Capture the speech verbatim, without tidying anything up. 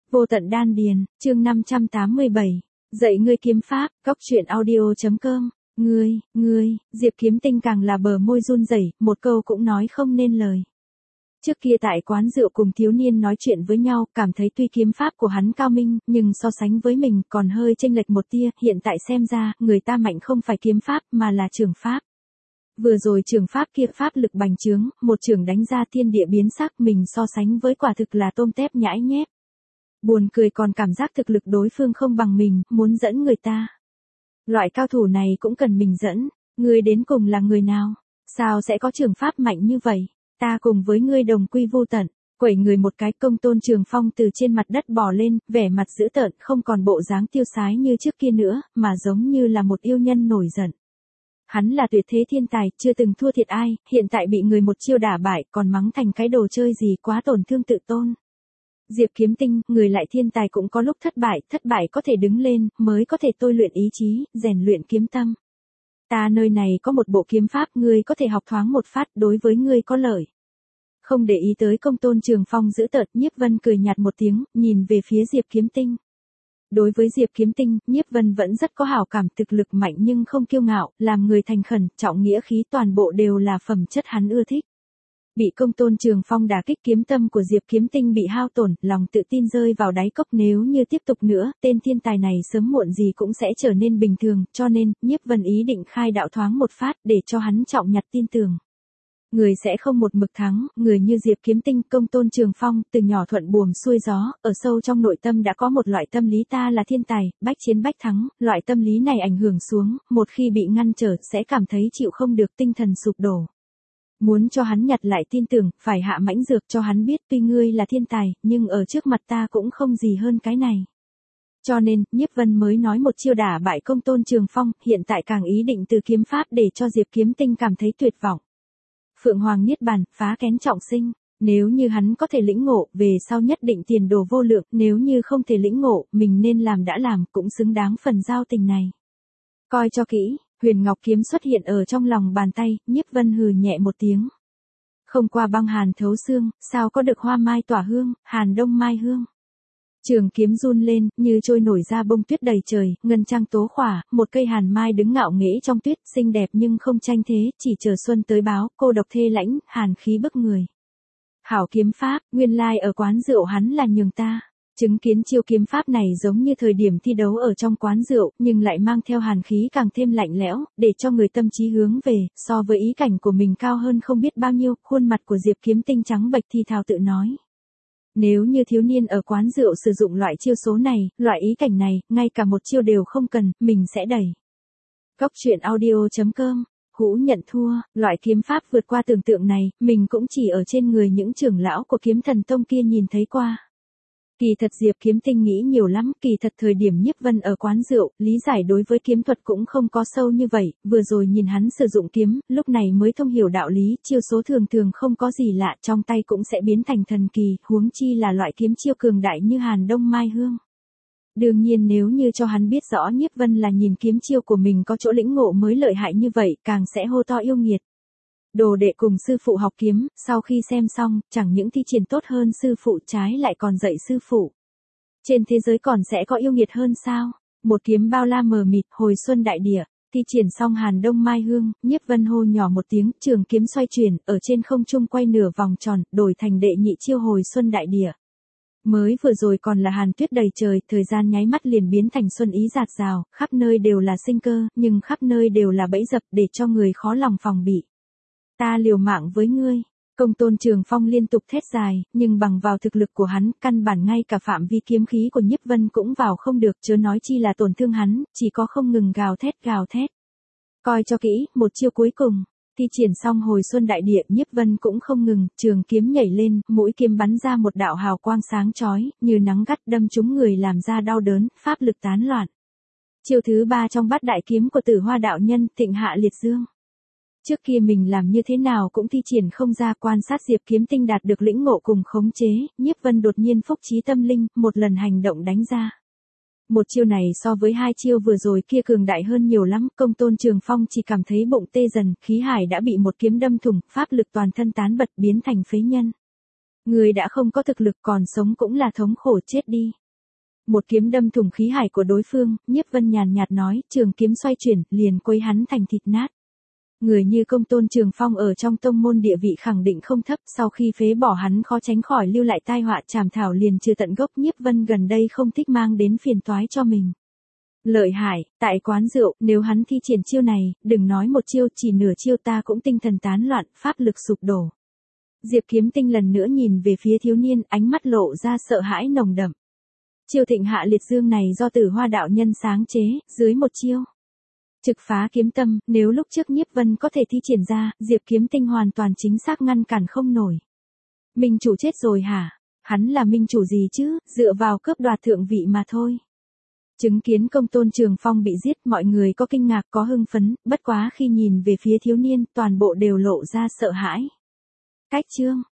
Vô tận đan điền, chương năm trăm tám mươi bảy. Dạy ngươi kiếm pháp, góc truyện audio.com. Ngươi, ngươi, Diệp Kiếm Tinh càng là bờ môi run rẩy, một câu cũng nói không nên lời. Trước kia tại quán rượu cùng thiếu niên nói chuyện với nhau, cảm thấy tuy kiếm pháp của hắn cao minh, nhưng so sánh với mình còn hơi chênh lệch một tia, hiện tại xem ra, người ta mạnh không phải kiếm pháp mà là trường pháp. Vừa rồi trường pháp kia pháp lực bành trướng, một trường đánh ra thiên địa biến sắc, mình so sánh với quả thực là tôm tép nhãi nhép. Buồn cười còn cảm giác thực lực đối phương không bằng mình, muốn dẫn người ta. Loại cao thủ này cũng cần mình dẫn, ngươi đến cùng là người nào? Sao sẽ có trường pháp mạnh như vậy? Ta cùng với ngươi đồng quy vu tận. Quẩy người một cái, Công Tôn Trường Phong từ trên mặt đất bò lên, vẻ mặt dữ tợn, không còn bộ dáng tiêu sái như trước kia nữa, mà giống như là một yêu nhân nổi giận. Hắn là tuyệt thế thiên tài, chưa từng thua thiệt ai, hiện tại bị người một chiêu đả bại, còn mắng thành cái đồ chơi gì quá tổn thương tự tôn. Diệp Kiếm Tinh, người lại thiên tài cũng có lúc thất bại, thất bại có thể đứng lên, mới có thể tôi luyện ý chí, rèn luyện kiếm tâm. Ta nơi này có một bộ kiếm pháp, ngươi có thể học thoáng một phát, đối với ngươi có lợi. Không để ý tới Công Tôn Trường Phong giữ tợn, Nhiếp Vân cười nhạt một tiếng, nhìn về phía Diệp Kiếm Tinh. Đối với Diệp Kiếm Tinh, Nhiếp Vân vẫn rất có hảo cảm, thực lực mạnh nhưng không kiêu ngạo, làm người thành khẩn, trọng nghĩa khí, toàn bộ đều là phẩm chất hắn ưa thích. Bị Công Tôn Trường Phong đả kích, kiếm tâm của Diệp Kiếm Tinh bị hao tổn, lòng tự tin rơi vào đáy cốc, nếu như tiếp tục nữa, tên thiên tài này sớm muộn gì cũng sẽ trở nên bình thường, cho nên, Nhiếp Vân ý định khai đạo thoáng một phát, để cho hắn trọng nhặt tin tưởng. Người sẽ không một mực thắng, người như Diệp Kiếm Tinh, Công Tôn Trường Phong, từ nhỏ thuận buồm xuôi gió, ở sâu trong nội tâm đã có một loại tâm lý ta là thiên tài, bách chiến bách thắng, loại tâm lý này ảnh hưởng xuống, một khi bị ngăn trở, sẽ cảm thấy chịu không được, tinh thần sụp đổ. Muốn cho hắn nhặt lại tin tưởng, phải hạ mãnh dược cho hắn biết tuy ngươi là thiên tài, nhưng ở trước mặt ta cũng không gì hơn cái này. Cho nên, Nhiếp Vân mới nói một chiêu đả bại Công Tôn Trường Phong, hiện tại càng ý định từ kiếm pháp để cho Diệp Kiếm Tinh cảm thấy tuyệt vọng. Phượng Hoàng Niết Bàn, phá kén trọng sinh, nếu như hắn có thể lĩnh ngộ, về sau nhất định tiền đồ vô lượng, nếu như không thể lĩnh ngộ, mình nên làm đã làm, cũng xứng đáng phần giao tình này. Coi cho kỹ. Huyền Ngọc kiếm xuất hiện ở trong lòng bàn tay, Nhiếp Vân hừ nhẹ một tiếng. Không qua băng hàn thấu xương, sao có được hoa mai tỏa hương, hàn đông mai hương. Trường kiếm run lên, như trôi nổi ra bông tuyết đầy trời, ngân trang tố khỏa, một cây hàn mai đứng ngạo nghễ trong tuyết, xinh đẹp nhưng không tranh thế, chỉ chờ xuân tới báo, cô độc thê lãnh, hàn khí bức người. Hảo kiếm pháp, nguyên lai ở quán rượu hắn là nhường ta. Chứng kiến chiêu kiếm pháp này giống như thời điểm thi đấu ở trong quán rượu, nhưng lại mang theo hàn khí càng thêm lạnh lẽo, để cho người tâm trí hướng về, so với ý cảnh của mình cao hơn không biết bao nhiêu, khuôn mặt của Diệp Kiếm Tinh trắng bệch thi thào tự nói. Nếu như thiếu niên ở quán rượu sử dụng loại chiêu số này, loại ý cảnh này, ngay cả một chiêu đều không cần, mình sẽ đẩy. Góc truyện audio.com, Hũ nhận thua, loại kiếm pháp vượt qua tưởng tượng này, mình cũng chỉ ở trên người những trưởng lão của Kiếm Thần Tông kia nhìn thấy qua. Kỳ thật Diệp Kiếm Tinh nghĩ nhiều lắm, kỳ thật thời điểm Nhiếp Vân ở quán rượu, lý giải đối với kiếm thuật cũng không có sâu như vậy, vừa rồi nhìn hắn sử dụng kiếm, lúc này mới thông hiểu đạo lý, chiêu số thường thường không có gì lạ, trong tay cũng sẽ biến thành thần kỳ, huống chi là loại kiếm chiêu cường đại như hàn đông mai hương. Đương nhiên nếu như cho hắn biết rõ Nhiếp Vân là nhìn kiếm chiêu của mình có chỗ lĩnh ngộ mới lợi hại như vậy, càng sẽ hô to yêu nghiệt. Đồ đệ cùng sư phụ học kiếm, sau khi xem xong, chẳng những thi triển tốt hơn sư phụ, trái lại còn dạy sư phụ. Trên thế giới còn sẽ có yêu nghiệt hơn sao? Một kiếm bao la mờ mịt, hồi xuân đại địa, thi triển xong hàn đông mai hương, Nhiếp Vân hô nhỏ một tiếng, trường kiếm xoay chuyển, ở trên không trung quay nửa vòng tròn, đổi thành đệ nhị chiêu hồi xuân đại địa. Mới vừa rồi còn là hàn tuyết đầy trời, thời gian nháy mắt liền biến thành xuân ý rạt rào, khắp nơi đều là sinh cơ, nhưng khắp nơi đều là bẫy dập để cho người khó lòng phòng bị. Ta liều mạng với ngươi. Công Tôn Trường Phong liên tục thét dài, nhưng bằng vào thực lực của hắn, căn bản ngay cả phạm vi kiếm khí của Nhiếp Vân cũng vào không được, chớ nói chi là tổn thương hắn, chỉ có không ngừng gào thét gào thét. Coi cho kỹ, một chiêu cuối cùng, thi triển xong hồi xuân đại địa, Nhiếp Vân cũng không ngừng, trường kiếm nhảy lên, mũi kiếm bắn ra một đạo hào quang sáng chói, như nắng gắt đâm trúng người làm ra đau đớn, pháp lực tán loạn. Chiêu thứ ba trong bát đại kiếm của Tử Hoa đạo nhân, Thịnh Hạ Liệt Dương. Trước kia mình làm như thế nào cũng thi triển không ra, quan sát Diệp Kiếm Tinh đạt được lĩnh ngộ cùng khống chế, Nhiếp Vân đột nhiên phúc trí tâm linh, một lần hành động đánh ra. Một chiêu này so với hai chiêu vừa rồi kia cường đại hơn nhiều lắm, Công Tôn Trường Phong chỉ cảm thấy bụng tê dần, khí hải đã bị một kiếm đâm thủng, pháp lực toàn thân tán bật biến thành phế nhân. Ngươi đã không có thực lực, còn sống cũng là thống khổ, chết đi. Một kiếm đâm thủng khí hải của đối phương, Nhiếp Vân nhàn nhạt nói, trường kiếm xoay chuyển, liền quấy hắn thành thịt nát. Người như Công Tôn Trường Phong ở trong tông môn địa vị khẳng định không thấp, sau khi phế bỏ hắn khó tránh khỏi lưu lại tai họa, trảm thảo liền trừ tận gốc. Nhiếp Vân gần đây không thích mang đến phiền toái cho mình. Lợi hại, tại quán rượu, nếu hắn thi triển chiêu này, đừng nói một chiêu, chỉ nửa chiêu ta cũng tinh thần tán loạn, pháp lực sụp đổ. Diệp Kiếm Tinh lần nữa nhìn về phía thiếu niên, ánh mắt lộ ra sợ hãi nồng đậm. Chiêu Thịnh Hạ Liệt Dương này do Tử Hoa đạo nhân sáng chế, dưới một chiêu trực phá kiếm tâm, nếu lúc trước Nhiếp Vân có thể thi triển ra, Diệp Kiếm Tinh hoàn toàn chính xác ngăn cản không nổi. Minh chủ chết rồi hả? Hắn là minh chủ gì chứ, dựa vào cướp đoạt thượng vị mà thôi. Chứng kiến Công Tôn Trường Phong bị giết, mọi người có kinh ngạc có hưng phấn, bất quá khi nhìn về phía thiếu niên, toàn bộ đều lộ ra sợ hãi. Cách chương